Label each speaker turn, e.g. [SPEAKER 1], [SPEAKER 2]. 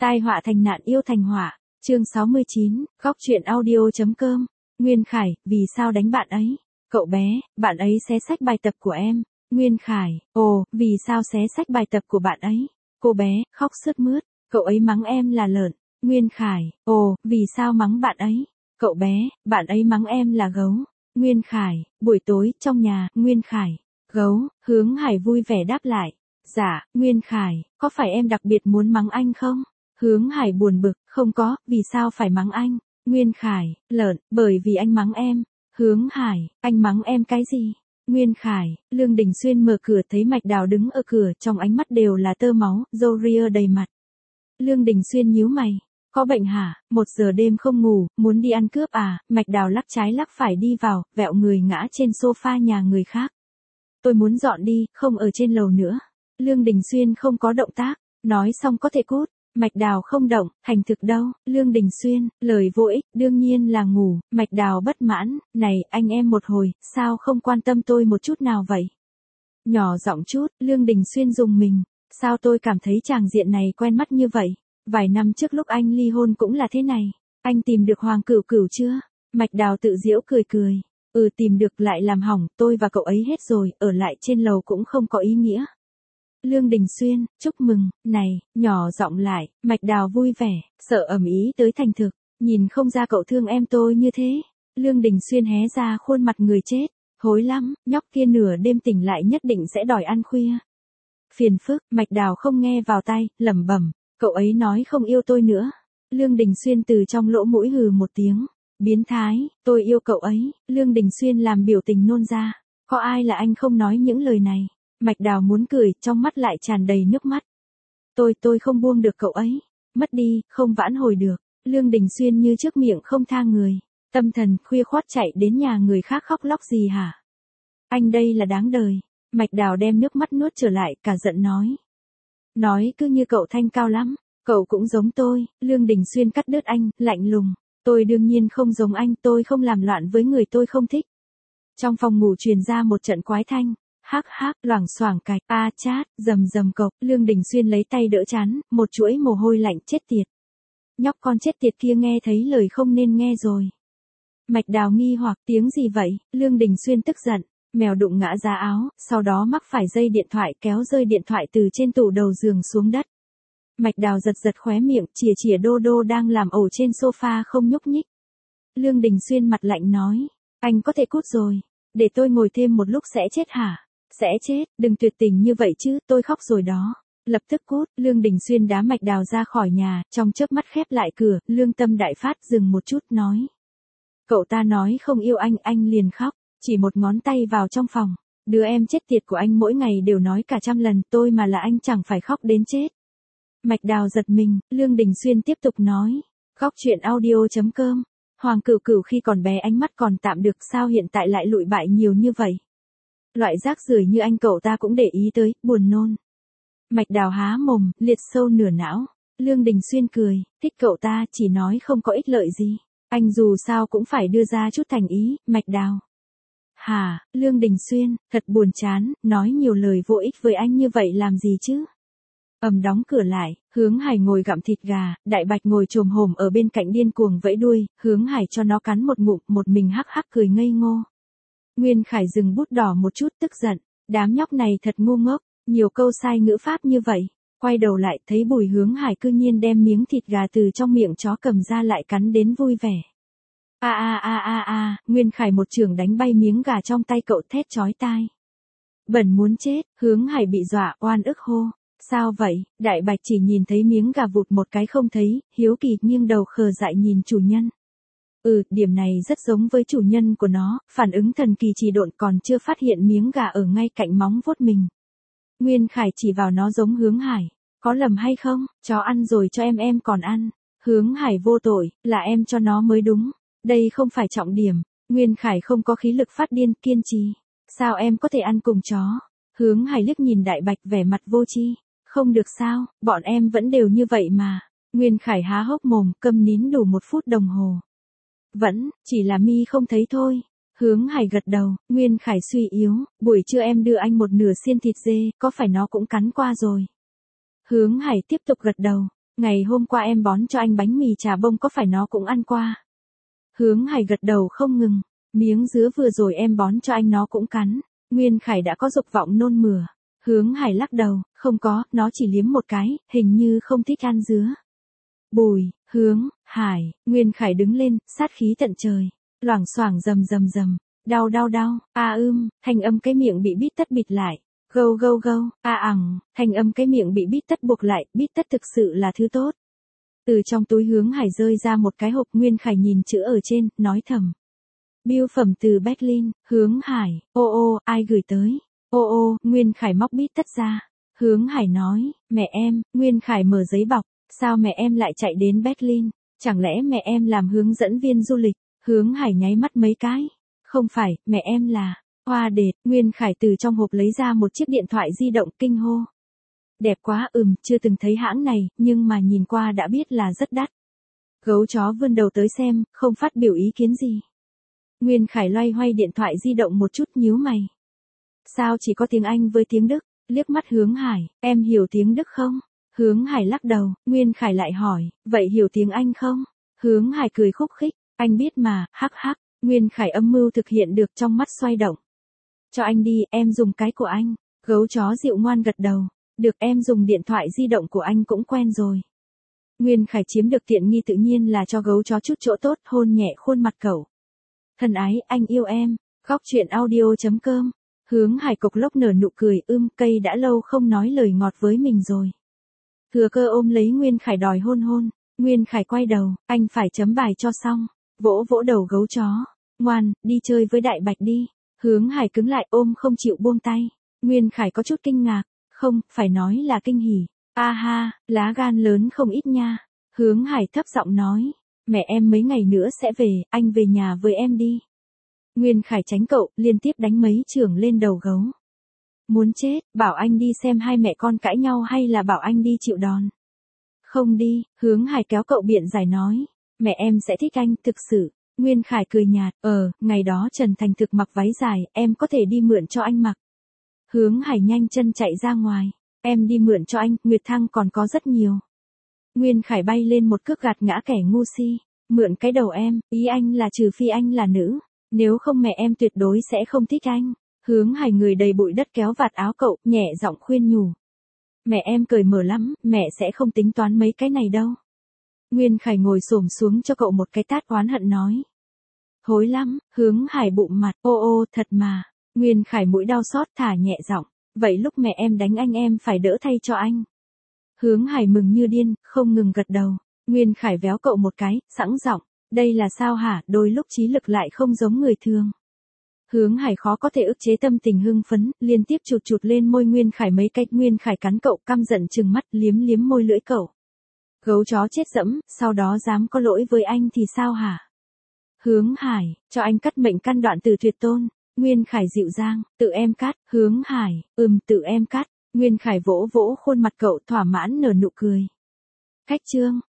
[SPEAKER 1] Tai họa thành nạn yêu thành họa. Chương 69, góc truyện audio.com. Nguyên Khải, vì sao đánh bạn ấy? Cậu bé, bạn ấy xé xách bài tập của em. Nguyên Khải, ồ, vì sao xé xách bài tập của bạn ấy? Cô bé, khóc sướt mướt, cậu ấy mắng em là lợn. Nguyên Khải, ồ, vì sao mắng bạn ấy? Cậu bé, bạn ấy mắng em là gấu. Nguyên Khải, buổi tối, trong nhà, Nguyên Khải, gấu, Hướng Hải vui vẻ đáp lại. Dạ, Nguyên Khải, có phải em đặc biệt muốn mắng anh không? Hướng Hải buồn bực, không có, vì sao phải mắng anh? Nguyên Khải, lợn, bởi vì anh mắng em. Hướng Hải, anh mắng em cái gì? Nguyên Khải, Lương Đình Xuyên mở cửa thấy Mạch Đào đứng ở cửa, trong ánh mắt đều là tơ máu, râu ria đầy mặt. Lương Đình Xuyên nhíu mày, có bệnh hả? 1 giờ đêm không ngủ, muốn đi ăn cướp à? Mạch Đào lắc trái lắc phải đi vào, vẹo người ngã trên sofa nhà người khác. Tôi muốn dọn đi, không ở trên lầu nữa. Lương Đình Xuyên không có động tác, nói xong có thể cút. Mạch Đào không động, thành thực đâu? Lương Đình Xuyên, lời vô ích, đương nhiên là ngủ. Mạch Đào bất mãn, này, anh em một hồi, sao không quan tâm tôi một chút nào vậy? Nhỏ giọng chút, Lương Đình Xuyên rùng mình, sao tôi cảm thấy tràng diện này quen mắt như vậy? Vài năm trước lúc anh ly hôn cũng là thế này. Anh tìm được Hoàng Cửu Cửu chưa? Mạch Đào tự giễu cười cười. Tìm được lại làm hỏng, tôi và cậu ấy hết rồi, ở lại trên lầu cũng không có ý nghĩa. Lương Đình Xuyên, chúc mừng, này, nhỏ giọng lại, Mạch Đào vui vẻ, sợ ầm ĩ tới thành thực, nhìn không ra cậu thương em tôi như thế. Lương Đình Xuyên hé ra khuôn mặt người chết, hối lắm, nhóc kia nửa đêm tỉnh lại nhất định sẽ đòi ăn khuya. Phiền phức, Mạch Đào không nghe vào tai, lẩm bẩm, cậu ấy nói không yêu tôi nữa. Lương Đình Xuyên từ trong lỗ mũi hừ một tiếng, biến thái, tôi yêu cậu ấy. Lương Đình Xuyên làm biểu tình nôn ra, có ai là anh không nói những lời này. Mạch Đào muốn cười, trong mắt lại tràn đầy nước mắt. Tôi không buông được cậu ấy. Mất đi, không vãn hồi được. Lương Đình Xuyên như trước miệng không tha người. Tâm thần khuya khoắt chạy đến nhà người khác khóc lóc gì hả? Anh đây là đáng đời. Mạch Đào đem nước mắt nuốt trở lại, cả giận nói. Nói cứ như cậu thanh cao lắm. Cậu cũng giống tôi. Lương Đình Xuyên cắt đứt anh, lạnh lùng. Tôi đương nhiên không giống anh, tôi không làm loạn với người tôi không thích. Trong phòng ngủ truyền ra một trận quái thanh. Hắc hắc, loảng xoảng cạch, a chát, rầm rầm cộc. Lương Đình Xuyên lấy tay đỡ chán, một chuỗi mồ hôi lạnh chết tiệt. Nhóc con chết tiệt kia nghe thấy lời không nên nghe rồi. Mạch Đào nghi hoặc, tiếng gì vậy? Lương Đình Xuyên tức giận, mèo đụng ngã ra áo, sau đó mắc phải dây điện thoại, kéo rơi điện thoại từ trên tủ đầu giường xuống đất. Mạch Đào giật giật khóe miệng, chìa chìa Đô Đô đang làm ẩu trên sofa không nhúc nhích. Lương Đình Xuyên mặt lạnh nói, anh có thể cút rồi, để tôi ngồi thêm một lúc sẽ chết hả? Sẽ chết, đừng tuyệt tình như vậy chứ, tôi khóc rồi đó. Lập tức cút, Lương Đình Xuyên đá Mạch Đào ra khỏi nhà, trong chớp mắt khép lại cửa, lương tâm đại phát dừng một chút nói. Cậu ta nói không yêu anh liền khóc, chỉ một ngón tay vào trong phòng. Đứa em chết tiệt của anh mỗi ngày đều nói cả 100 lần, tôi mà là anh chẳng phải khóc đến chết. Mạch Đào giật mình, Lương Đình Xuyên tiếp tục nói. Góc truyện audio.com. Hoàng Cửu Cửu khi còn bé ánh mắt còn tạm được, sao hiện tại lại lụi bại nhiều như vậy? Loại rác rưởi như anh cậu ta cũng để ý tới, buồn nôn. Mạch Đào há mồm, liệt sâu nửa não. Lương Đình Xuyên cười, thích cậu ta, chỉ nói không có ích lợi gì. Anh dù sao cũng phải đưa ra chút thành ý, Mạch Đào. Hả, Lương Đình Xuyên, thật buồn chán, nói nhiều lời vô ích với anh như vậy làm gì chứ? Đóng cửa lại, Hướng Hải ngồi gặm thịt gà, Đại Bạch ngồi chồm hổm ở bên cạnh điên cuồng vẫy đuôi, Hướng Hải cho nó cắn một ngụm, một mình hắc hắc cười ngây ngô. Nguyên Khải dừng bút đỏ một chút tức giận, đám nhóc này thật ngu ngốc, nhiều câu sai ngữ pháp như vậy. Quay đầu lại thấy Bùi Hướng Hải cư nhiên đem miếng thịt gà từ trong miệng chó cầm ra lại cắn đến vui vẻ. Nguyên Khải một chưởng đánh bay miếng gà trong tay cậu thét chói tai. Bẩn muốn chết, Hướng Hải bị dọa oan ức hô. Sao vậy? Đại Bạch chỉ nhìn thấy miếng gà vụt một cái không thấy, hiếu kỳ nghiêng đầu khờ dại nhìn chủ nhân. Điểm này rất giống với chủ nhân của nó, phản ứng thần kỳ trì độn còn chưa phát hiện miếng gà ở ngay cạnh móng vuốt mình. Nguyên Khải chỉ vào nó giống Hướng Hải. Có lầm hay không? Chó ăn rồi cho em còn ăn. Hướng Hải vô tội, là em cho nó mới đúng. Đây không phải trọng điểm. Nguyên Khải không có khí lực phát điên, kiên trì. Sao em có thể ăn cùng chó? Hướng Hải liếc nhìn Đại Bạch vẻ mặt vô tri. Không được sao, bọn em vẫn đều như vậy mà. Nguyên Khải há hốc mồm, câm nín đủ 1 phút đồng hồ. Vẫn, chỉ là mi không thấy thôi. Hướng Hải gật đầu, Nguyên Khải suy yếu, buổi trưa em đưa anh một nửa xiên thịt dê, có phải nó cũng cắn qua rồi? Hướng Hải tiếp tục gật đầu, Ngày hôm qua em bón cho anh bánh mì trà bông có phải nó cũng ăn qua? Hướng Hải gật đầu không ngừng. Miếng dứa vừa rồi em bón cho anh nó cũng cắn. Nguyên Khải đã có dục vọng nôn mửa. Hướng Hải lắc đầu, không có, nó chỉ liếm một cái, hình như không thích ăn dứa. Bùi, Hướng, Hải, Nguyên Khải đứng lên, sát khí tận trời. Loảng xoảng rầm rầm rầm. Đau đau đau, thanh âm cái miệng bị bít tất bịt lại. Gâu gâu gâu, thanh âm cái miệng bị bít tất buộc lại, bít tất thực sự là thứ tốt. Từ trong túi Hướng Hải rơi ra một cái hộp. Nguyên Khải nhìn chữ ở trên, nói thầm. Bưu phẩm từ Berlin, Hướng Hải, ai gửi tới? Nguyên Khải móc bít tất ra. Hướng Hải nói, mẹ em. Nguyên Khải mở giấy bọc, sao mẹ em lại chạy đến Berlin? Chẳng lẽ mẹ em làm hướng dẫn viên du lịch? Hướng Hải nháy mắt mấy cái. Không phải, mẹ em là Hoa Đệt. Nguyên Khải từ trong hộp lấy ra một chiếc điện thoại di động kinh hô. Đẹp quá, chưa từng thấy hãng này, nhưng mà nhìn qua đã biết là rất đắt. Gấu chó vươn đầu tới xem, không phát biểu ý kiến gì. Nguyên Khải loay hoay điện thoại di động một chút nhíu mày. Sao chỉ có tiếng Anh với tiếng Đức? Liếc mắt Hướng Hải, em hiểu tiếng Đức không? Hướng Hải lắc đầu. Nguyên Khải lại hỏi, vậy hiểu tiếng Anh không? Hướng Hải cười khúc khích, anh biết mà, hắc hắc. Nguyên Khải âm mưu thực hiện được trong mắt xoay động. Cho anh đi, em dùng cái của anh. Gấu chó dịu ngoan gật đầu. Được, em dùng điện thoại di động của anh cũng quen rồi. Nguyên Khải chiếm được tiện nghi tự nhiên là cho gấu chó chút chỗ tốt, hôn nhẹ khuôn mặt cậu. Thân ái, anh yêu em. Góc truyện audio.com. Hướng Hải cộc lốc nở nụ cười, cây đã lâu không nói lời ngọt với mình rồi. Thừa cơ ôm lấy Nguyên Khải đòi hôn hôn. Nguyên Khải quay đầu, anh phải chấm bài cho xong. Vỗ vỗ đầu gấu chó. Ngoan, đi chơi với Đại Bạch đi. Hướng Hải cứng lại ôm không chịu buông tay. Nguyên Khải có chút kinh ngạc. Không, phải nói là kinh hỉ. Lá gan lớn không ít nha. Hướng Hải thấp giọng nói. Mẹ em mấy ngày nữa sẽ về, anh về nhà với em đi. Nguyên Khải tránh cậu, liên tiếp đánh mấy chưởng lên đầu gấu. Muốn chết, bảo anh đi xem hai mẹ con cãi nhau hay là bảo anh đi chịu đòn? Không đi, Hướng Hải kéo cậu biện giải nói. Mẹ em sẽ thích anh, thực sự. Nguyên Khải cười nhạt, ngày đó Trần Thành Thực mặc váy dài, em có thể đi mượn cho anh mặc. Hướng Hải nhanh chân chạy ra ngoài. Em đi mượn cho anh, Nguyệt Thăng còn có rất nhiều. Nguyên Khải bay lên một cước gạt ngã kẻ ngu si. Mượn cái đầu em, ý anh là trừ phi anh là nữ. Nếu không mẹ em tuyệt đối sẽ không thích anh. Hướng Hải người đầy bụi đất kéo vạt áo cậu, nhẹ giọng khuyên nhủ. Mẹ em cởi mở lắm, mẹ sẽ không tính toán mấy cái này đâu. Nguyên Khải ngồi xổm xuống cho cậu một cái tát oán hận nói. Hối lắm, Hướng Hải bụng mặt, thật mà. Nguyên Khải mũi đau xót thả nhẹ giọng. Vậy lúc mẹ em đánh anh em phải đỡ thay cho anh. Hướng Hải mừng như điên, không ngừng gật đầu. Nguyên Khải véo cậu một cái, sẵn giọng. Đây là sao hả, đôi lúc trí lực lại không giống người thường. Hướng Hải khó có thể ức chế tâm tình hưng phấn, liên tiếp chụt chụt lên môi Nguyên Khải mấy cách. Nguyên Khải cắn cậu, căm giận trừng mắt, liếm liếm môi lưỡi cậu. Gấu chó chết dẫm, sau đó dám có lỗi với anh thì sao hả? Hướng Hải, cho anh cắt mệnh căn đoạn từ tuyệt tôn. Nguyên Khải dịu dàng, tự em cắt. Hướng Hải, tự em cắt. Nguyên Khải vỗ vỗ khuôn mặt cậu thỏa mãn nở nụ cười. Khách trương.